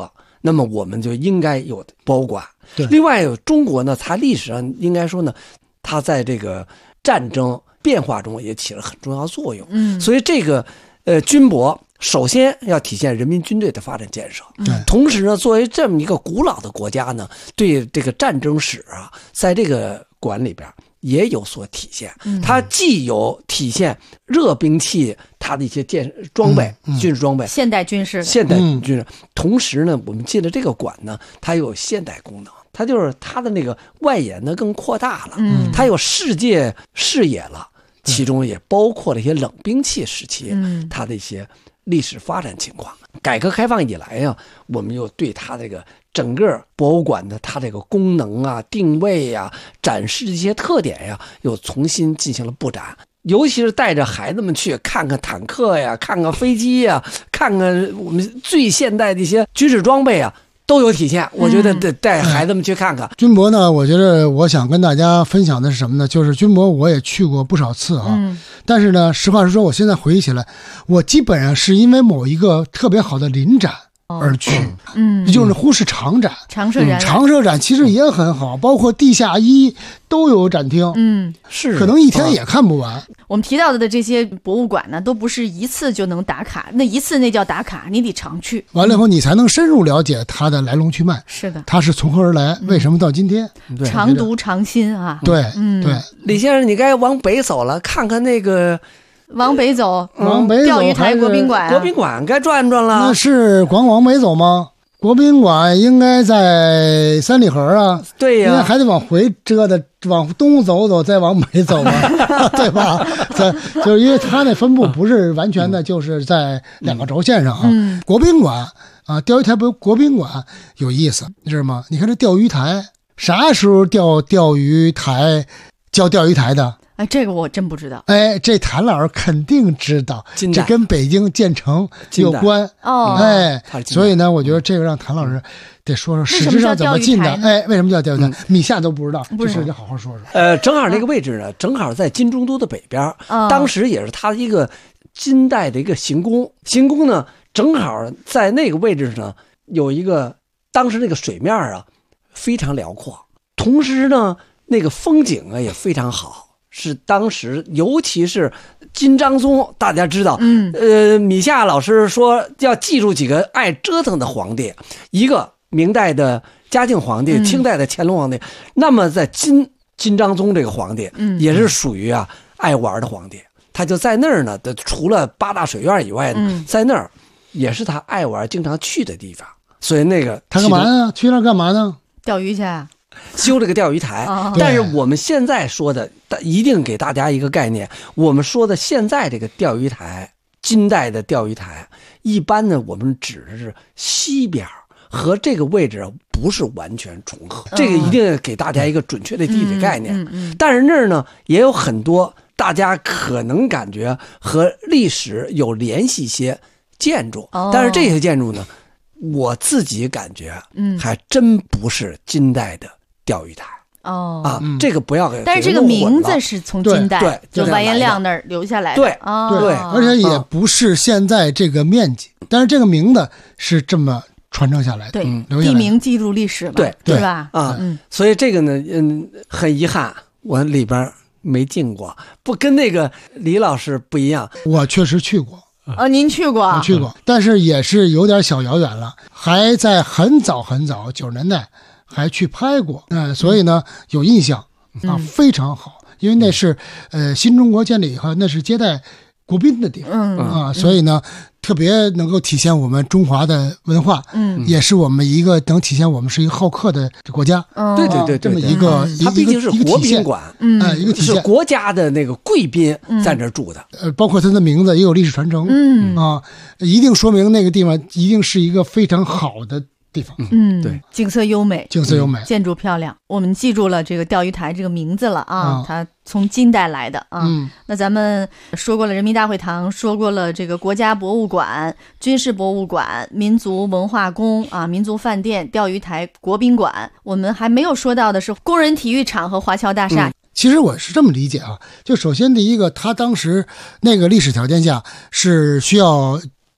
那么我们就应该有博物馆。 对， 另外中国呢，它历史上应该说呢，它在这个战争变化中也起了很重要作用。所以这个军博首先要体现人民军队的发展建设。同时呢，作为这么一个古老的国家呢，对这个战争史啊，在这个馆里边也有所体现。它既有体现热兵器它的一些装备、军事装备、 现代军事， 同时呢，我们进了这个馆呢，它有现代功能，它就是它的那个外延呢更扩大了，它有世界视野了，其中也包括了一些冷兵器时期它的一些历史发展情况。改革开放以来呀，我们又对它这个整个博物馆的它这个功能啊、定位啊、展示这些特点呀，又重新进行了布展。尤其是带着孩子们去看看坦克呀、看看飞机呀、看看我们最现代的一些军事装备啊，都有体现。我觉得带孩子们去看看军博呢。我觉得我想跟大家分享的是什么呢？就是军博我也去过不少次啊，但是呢，实话实说，我现在回忆起来，我基本上是因为某一个特别好的临展而去，就是忽视常展、 常设展、 常设展其实也很好，包括地下一都有展厅， 是可能一天也看不完。 我们提到的这些博物馆呢，都不是一次就能打卡，那一次那叫打卡，你得常去。 完了以后，你才能深入了解它的来龙去脉。 是的， 它是从何而来，为什么到今天？ 常读常新啊。 对，对。 李先生，你该往北走了，看看那个。 往北走， 往北走， 钓鱼台国宾馆， 国宾馆该转转了。 那是光往北走吗？国宾馆应该在三里河啊。 对呀， 应该还得往回折的，往东走走，再往北走嘛，对吧？就是因为它那分布不是完全的，就是在两个轴线上啊。国宾馆啊，钓鱼台国宾馆有意思，你知道吗？你看这钓鱼台，啥时候钓鱼台叫钓鱼台的？ 哎，这个我真不知道。 哎，这谭老师肯定知道，这跟北京建成有关哦。 哎，所以呢，我觉得这个让谭老师得说说实质上怎么进的。哎，为什么叫钓鱼台？米夏都不知道，这事得好好说说。 正好那个位置呢，正好在金中都的北边，当时也是他一个金代的一个行宫。行宫呢，正好在那个位置上有一个，当时那个水面啊非常辽阔，同时呢，那个风景啊也非常好。是当时，尤其是金章宗，大家知道，米夏老师说要记住几个爱折腾的皇帝，一个明代的嘉靖皇帝，清代的乾隆皇帝。那么在金章宗这个皇帝，也是属于爱玩的皇帝，他就在那儿呢。除了八大水院以外呢，在那儿也是他爱玩、经常去的地方。所以那个他干嘛呢？去那儿干嘛呢？ 钓鱼去啊。 修这个钓鱼台，但是我们现在说的一定给大家一个概念，我们说的现在这个钓鱼台，金代的钓鱼台，一般呢我们指的是西边和这个位置不是完全重合，这个一定给大家一个准确的地理概念。但是那儿呢也有很多大家可能感觉和历史有联系一些建筑，但是这些建筑呢，我自己感觉还真不是金代的钓鱼台这个不要给。 但是这个名字是从金代，对，就完颜亮那儿留下来的。 对， 对，而且也不是现在这个面积，但是这个名字是这么传承下来的。 对，地名记录历史嘛，对吧？ 所以这个呢，很遗憾，我里边没进过，不跟那个李老师不一样。 我确实去过。 您去过？ 我去过，但是也是有点小遥远了，还在很早很早90年代。还去拍过，所以呢有印象非常好，因为那是新中国建立以后，那是接待国宾的地方所以呢特别能够体现我们中华的文化，也是我们一个能体现我们是一个好客的国家。 对， 这么一个， 它毕竟是国宾馆， 一个体现是国家的那个贵宾在这住的， 包括它的名字也有历史传承，一定说明那个地方一定是一个非常好的地方。 对， 景色优美，建筑漂亮。我们记住了这个钓鱼台这个名字了啊，它从金代来的啊。那咱们说过了人民大会堂，说过了这个国家博物馆、军事博物馆、民族文化宫啊、民族饭店、钓鱼台、国宾馆，我们还没有说到的是工人体育场和华侨大厦。 其实我是这么理解啊，就首先第一个，他当时那个历史条件下是需要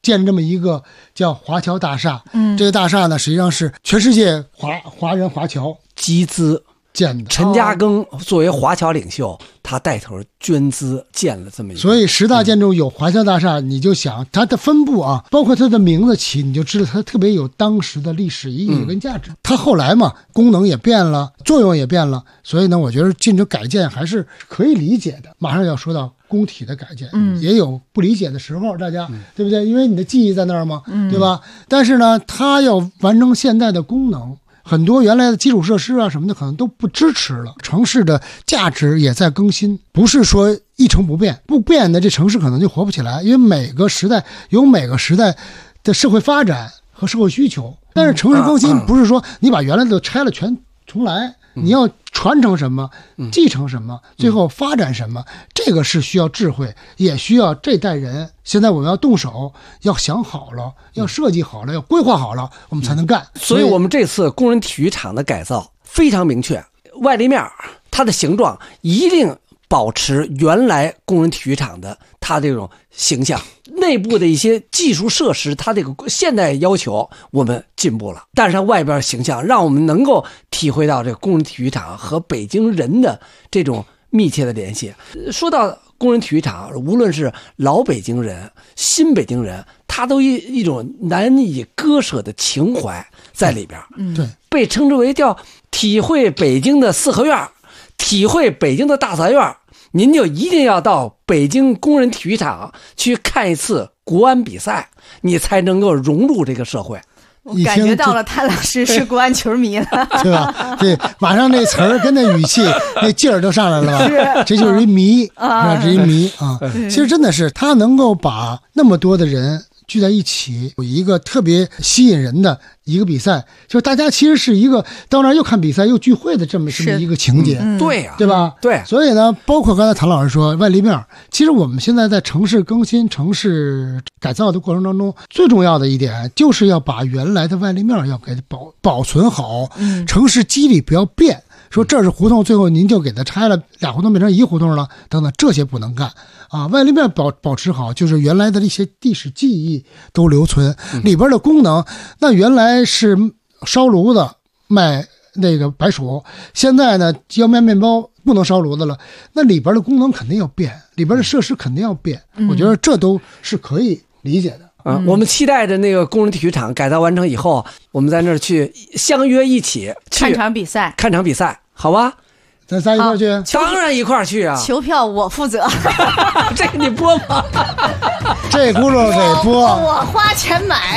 建这么一个叫华侨大厦。这个大厦呢，实际上是全世界华人华侨集资建的。 陈嘉庚作为华侨领袖，他带头捐资建了这么一个。 所以10大建筑有华侨大厦，你就想它的分布啊，包括它的名字起，你就知道它特别有当时的历史意义跟价值。它后来嘛，功能也变了，作用也变了，所以呢，我觉得进行改建还是可以理解的。马上要说到工体的改建，也有不理解的时候，大家对不对？因为你的记忆在那儿嘛，对吧？但是呢，它要完成现在的功能。很多原来的基础设施啊什么的可能都不支持了，城市的价值也在更新，不是说一成不变，不变的这城市可能就活不起来，因为每个时代有每个时代的社会发展和社会需求。但是城市更新不是说你把原来的都拆了全重来，你要传承什么，继承什么，最后发展什么，这个是需要智慧，也需要这代人。现在我们要动手，要想好了，要设计好了，要规划好了，我们才能干。 所以我们这次工人体育场的改造非常明确，外立面它的形状一定保持原来工人体育场的它这种形象，内部的一些技术设施它这个现代要求我们进步了，但是它外边形象让我们能够体会到这个工人体育场和北京人的这种密切的联系。说到工人体育场，无论是老北京人新北京人，他都一种难以割舍的情怀在里边。 对， 被称之为叫体会北京的四合院，体会北京的大杂院，您就一定要到北京工人体育场去看一次国安比赛，你才能够融入这个社会。 我感觉到了谭老师是国安球迷了， 对吧？对，马上那词儿跟那语气那劲儿都上来了吧？这就是一迷啊，这一迷啊。其实真的是他能够把那么多的人聚在一起，有一个特别吸引人的一个比赛，就是大家其实是一个到那儿又看比赛又聚会的这么一个情节， 对呀， 对吧？ 对， 所以呢，包括刚才谭老师说外立面，其实我们现在在城市更新、城市改造的过程当中，最重要的一点就是要把原来的外立面要给保存好，城市肌理不要变。说这是胡同，最后您就给它拆了，俩胡同变成一胡同了，等等，这些不能干啊！外立面保持好，就是原来的一些历史记忆都留存，里边的功能，那原来是烧炉子卖那个白薯，现在呢要卖面包不能烧炉子了，那里边的功能肯定要变，里边的设施肯定要变，我觉得这都是可以理解的。 我们期待着那个工人体育场改造完成以后，我们在那儿去相约一起看场比赛， 好吧？ 咱仨一块去？ 当然一块去啊！ 球票我负责， 这个你播吗？ 这轱辘得播， 我花钱买。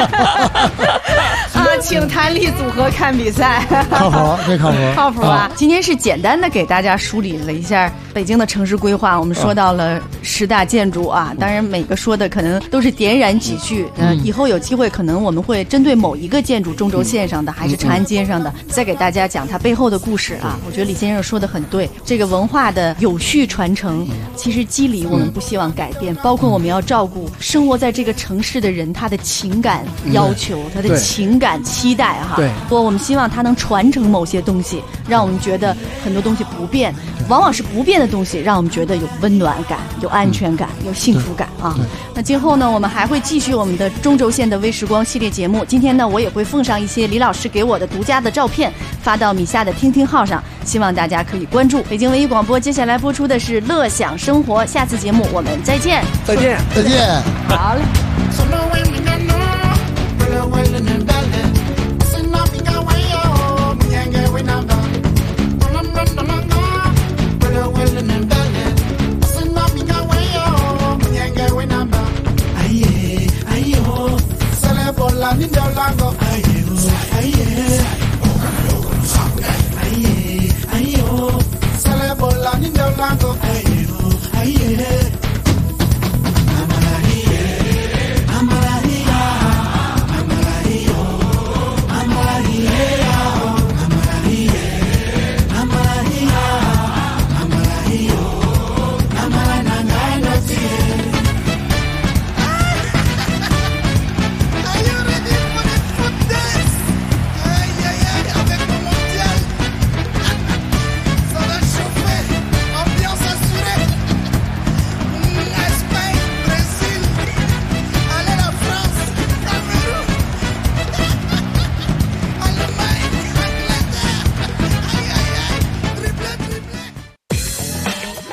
啊，请谭力组合看比赛， 靠谱，这靠谱啊！今天是简单的给大家梳理了一下北京的城市规划，我们说到了10大建筑啊，当然每个说的可能都是点燃几句。以后有机会可能我们会针对某一个建筑，中轴线上的还是长安街上的，再给大家讲它背后的故事啊。我觉得李先生说的很对，这个文化的有序传承，其实肌理我们不希望改变，包括我们要照顾生活在这个城市的人他的情感要求，他的情感期待哈。 对， 我们希望他能传承某些东西，让我们觉得很多东西不变，往往是不变的东西让我们觉得有温暖感、有安全感、有幸福感啊。那今后呢，我们还会继续我们的中轴线的微时光系列节目。今天呢，我也会奉上一些李老师给我的独家的照片，发到米夏的听听号上，希望大家可以关注北京文艺广播。接下来播出的是乐享生活，下次节目我们再见。 再见。 好嘞。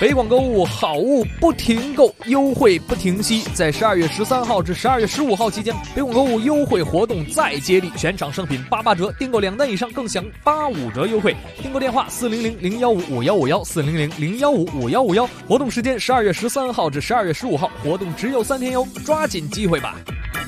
北广购物好物不停购，优惠不停息。在12月13号至12月15号期间，北广购物优惠活动再接力，全场商品88折，订购2单以上更享85折优惠。订购电话400-015-5151，400-015-5151。活动时间12月13号至12月15号，活动只有3天哟，抓紧机会吧。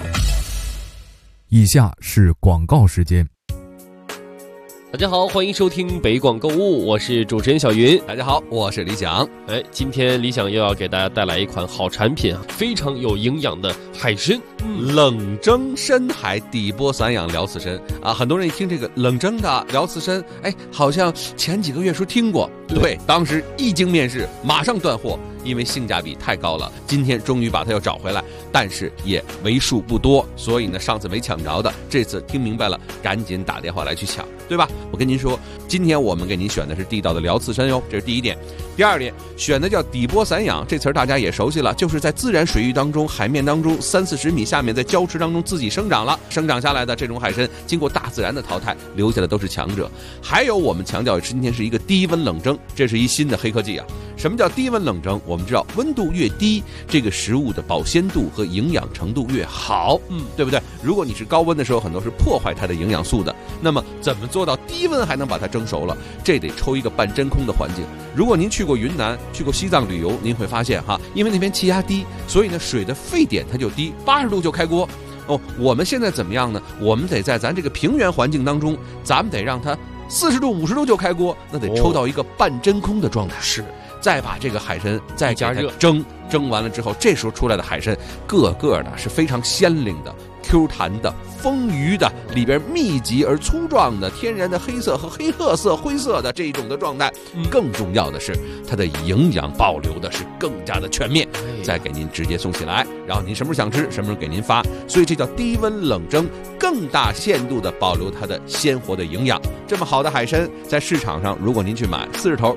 以下是广告时间。 大家好，欢迎收听北广购物，我是主持人小云。 大家好，我是李想。 今天李想又要给大家带来一款好产品啊，非常有营养的海参， 冷蒸深海底波散养辽刺参啊。很多人一听这个冷蒸的辽刺参，好像前几个月时候听过，对，当时一经面世，马上断货。因为性价比太高了，今天终于把它又找回来，但是也为数不多，所以呢，上次没抢着的，这次听明白了，赶紧打电话来去抢，对吧？我跟您说，今天我们给您选的是地道的辽刺参哟，这是第一点。第二点，选的叫底波散养，这词儿大家也熟悉了，就是在自然水域当中、海面当中30-40米下面，在礁池当中自己生长下来的这种海参，经过大自然的淘汰，留下的都是强者。还有我们强调今天是一个低温冷蒸，这是一新的黑科技啊。什么叫低温冷蒸？我们知道温度越低，这个食物的保鲜度和营养程度越好，对不对？如果你是高温的时候，很多是破坏它的营养素的。那么怎么做到低温还能把它蒸熟了？这得抽一个半真空的环境。如果您去过云南、去过西藏旅游，您会发现因为那边气压低，所以呢水的沸点它就低，80度就开锅。我们现在怎么样呢？我们得在咱这个平原环境当中，咱们得让它40度、50度就开锅，那得抽到一个半真空的状态。是。再把这个海参再加热蒸完了之后，这时候出来的海参个个的是非常鲜灵的、Q 弹的、丰腴的，里边密集而粗壮的天然的黑色和黑褐色、灰色的这种的状态。更重要的是，它的营养保留的是更加的全面，再给您直接送起来，然后您什么时候想吃，什么时候给您发。所以这叫低温冷蒸，更大限度的保留它的鲜活的营养。这么好的海参，在市场上如果您去买40头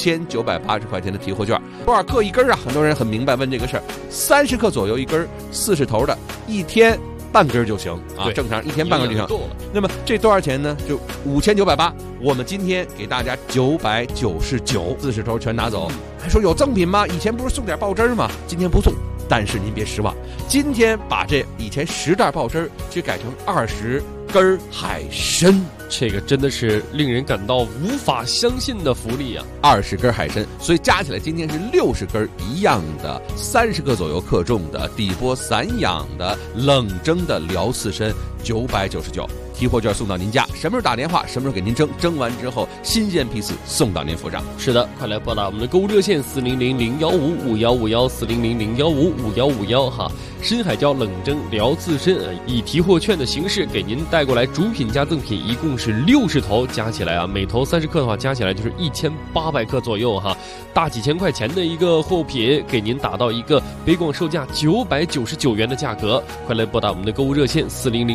，5980块钱的提货券，多少克一根啊？很多人很明白问这个事儿，30克左右一根，40头的，一天半根就行啊，正常一天半根就行。那么这多少钱呢？就5980，我们今天给大家999，40头全拿走。还说有赠品吗？以前不是送点爆汁吗？今天不送，但是您别失望，今天把这以前10袋爆汁去改成20根海参。 这个真的是令人感到无法相信的福利啊 ！20根海参，所以加起来今天是60根一样的，30克左右克重的底波散养的冷蒸的辽刺参，999。提货券送到您家，什么时候打电话，什么时候给您蒸完之后，新鲜批次送到您府上。 是的，快来拨打我们的购物热线400-015-5151，400-015-5151哈。深海椒冷蒸辽刺参以提货券的形式给您带过来，主品加赠品一共是60头，加起来啊，每头30克的话，加起来就是1800克左右哈，大几千块钱的一个货品，给您打到一个北广售价999元的价格。快来拨打我们的购物热线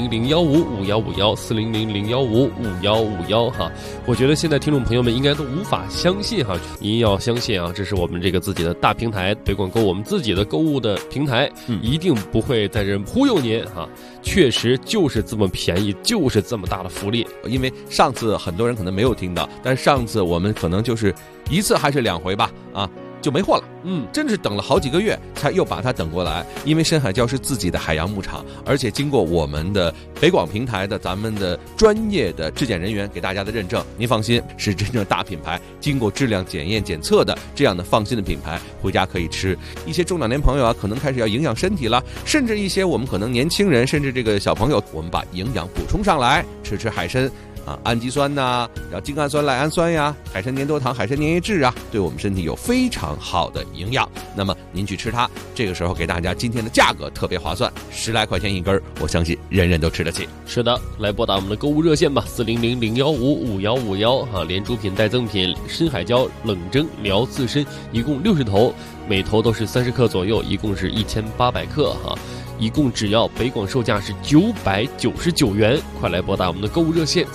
400-015-5151，400-015-5151哈。我觉得现在听众朋友们应该都无法相信哈，您要相信啊，这是我们这个自己的大平台北广购，我们自己的购物的平台，一定不会在这忽悠您哈，确实就是这么便宜，就是这么大的福利。 因为上次很多人可能没有听到，但上次我们可能就是1次还是2回吧就没货了，真是等了好几个月才又把它等过来。因为深海礁是自己的海洋牧场，而且经过我们的北广平台的咱们的专业的质检人员给大家的认证，您放心，是真正大品牌，经过质量检验检测的这样的放心的品牌，回家可以吃。一些中老年朋友啊，可能开始要营养身体了，甚至一些我们可能年轻人，甚至这个小朋友，我们把营养补充上来，吃海参。氨基酸呐，然后精氨酸、赖氨酸呀，海参粘多糖、海参粘液质啊，对我们身体有非常好的营养。那么您去吃它，这个时候给大家今天的价格特别划算，10来块钱一根，我相信人人都吃得起。 是的，来拨打我们的购物热线吧，400-015-5151哈，连主品带赠品，深海礁冷蒸辽刺参，一共60头，每头都是30克左右，一共是1800克哈。一共只要北广售价是999元，快来拨打我们的购物热线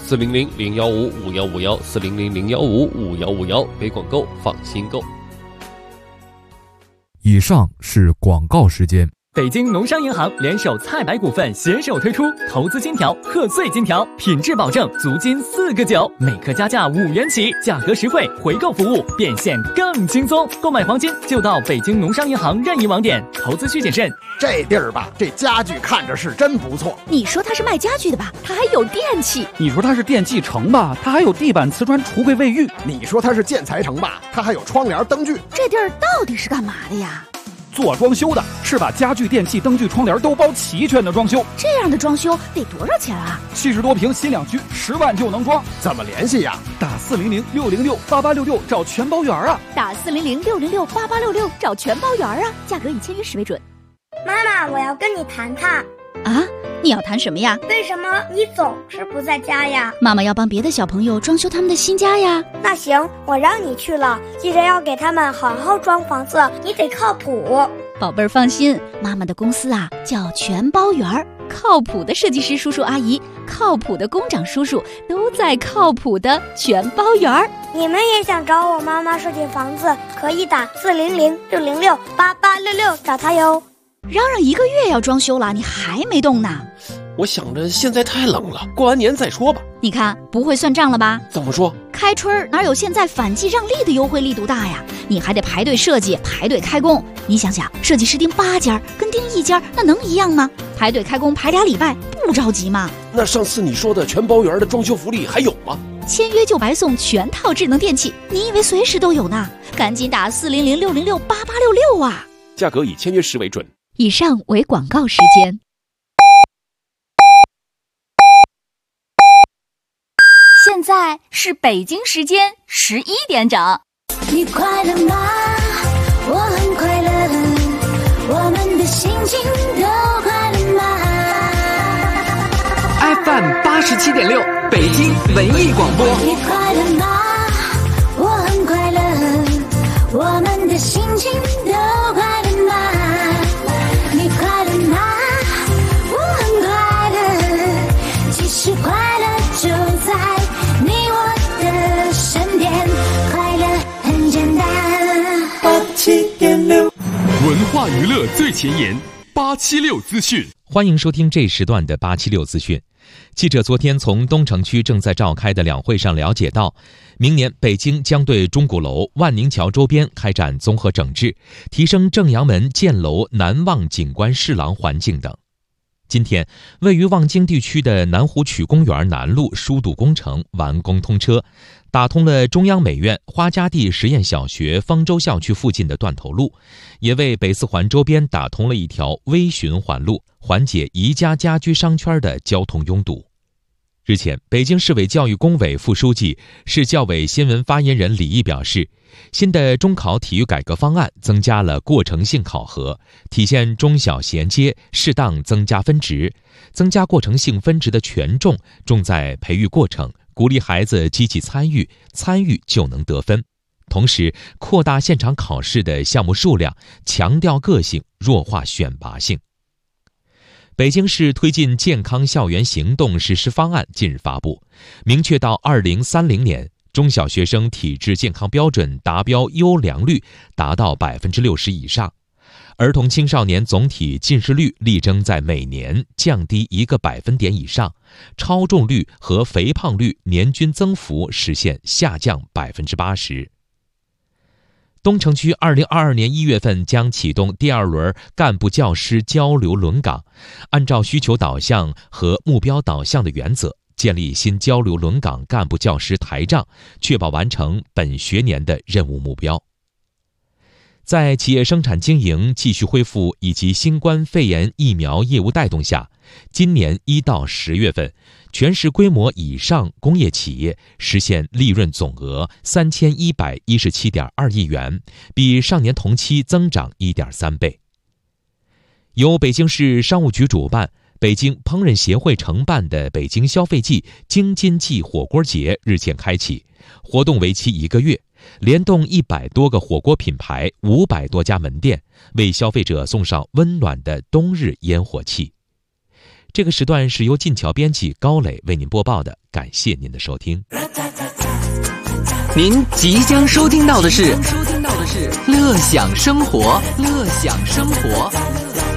400-015-5151，400-015-5151，北广购，放心购。 以上是广告时间。 北京农商银行联手菜百股份携手推出投资金条、贺岁金条，品质保证，足金4个9，每克加价5元起，价格实惠，回购服务变现更轻松。购买黄金就到北京农商银行任意网点，投资需谨慎。 这地儿吧，这家具看着是真不错。 你说它是卖家具的吧？它还有电器。 你说它是电器城吧？它还有地板、瓷砖、橱柜、卫浴。 你说它是建材城吧？它还有窗帘、灯具。 这地儿到底是干嘛的呀？ 做装修的，是把家具、电器、灯具、窗帘都包齐全的装修。 这样的装修得多少钱啊 ？70多平新两居，10万就能装。 怎么联系呀？ 打400-606-8866找全包圆啊！ 打400-606-8866找全包圆啊！价格以签约时为准。 妈妈，我要跟你谈谈。 啊，你要谈什么呀？ 为什么你总是不在家呀？ 妈妈要帮别的小朋友装修他们的新家呀。 那行，我让你去了，记着要给他们好好装房子，你得靠谱。 宝贝儿放心，妈妈的公司啊叫全包圆儿，靠谱的设计师叔叔阿姨，靠谱的工长叔叔都在靠谱的全包圆儿。 你们也想找我妈妈设计房子，可以打400-606-8866找她哟。 嚷嚷1个月要装修了，你还没动呢？ 我想着现在太冷了，过完年再说吧。 你看不会算账了吧？ 怎么说？ 开春哪有现在反季让利的优惠力度大呀？你还得排队设计，排队开工。你想想，设计师盯8家跟盯1家那能一样吗？排队开工排2礼拜，不着急吗？ 那上次你说的全包圆的装修福利还有吗？ 签约就白送全套智能电器，你以为随时都有呢？赶紧打400-606-8866啊！ 价格以签约时为准。 以上为广告时间。 现在是北京时间11点整。 你快乐吗？我很快乐，我们的心情都快乐吗 ？FM 87.6，北京文艺广播。 你快乐吗？我很快乐，我们的心情都快乐吗？你快乐吗？我很快乐，其实快乐就在你我的身边，快乐很简单。 87.6，文化娱乐最前沿，876资讯。 欢迎收听这时段的876资讯。记者昨天从东城区正在召开的两会上了解到，明年北京将对钟鼓楼、万宁桥周边开展综合整治，提升正阳门箭楼南望景观侍廊环境等。今天，位于望京地区的南湖曲公园南路疏堵工程完工通车，打通了中央美院花家地实验小学丰州校区附近的断头路，也为北四环周边打通了一条微循环路，缓解宜家家居商圈的交通拥堵。日前，北京市委教育工委副书记、市教委新闻发言人李毅表示，新的中考体育改革方案增加了过程性考核，体现中小衔接，适当增加分值，增加过程性分值的权重重在培育过程，鼓励孩子积极参与，参与就能得分。同时，扩大现场考试的项目数量，强调个性，弱化选拔性。北京市推进健康校园行动实施方案近日发布，明确到2030年，中小学生体质健康标准达标优良率达到60%以上，儿童青少年总体近视率力争在每年降低1个百分点以上，超重率和肥胖率年均增幅实现下降80%。东城区2022年1月份将启动第2轮干部教师交流轮岗，按照需求导向和目标导向的原则，建立新交流轮岗干部教师台账，确保完成本学年的任务目标。在企业生产经营继续恢复以及新冠肺炎疫苗业务带动下，今年1到10月份，全市规模以上工业企业实现利润总额3117.2亿元，比上年同期增长1.3倍。由北京市商务局主办，北京烹饪协会承办的北京消费季京津冀火锅节日前开启，活动为期1个月，联动100多个火锅品牌，500多家门店，为消费者送上温暖的冬日烟火气。这个时段是由晋桥编辑高磊为您播报的，感谢您的收听。 您即将收听到的是乐享生活，乐享生活。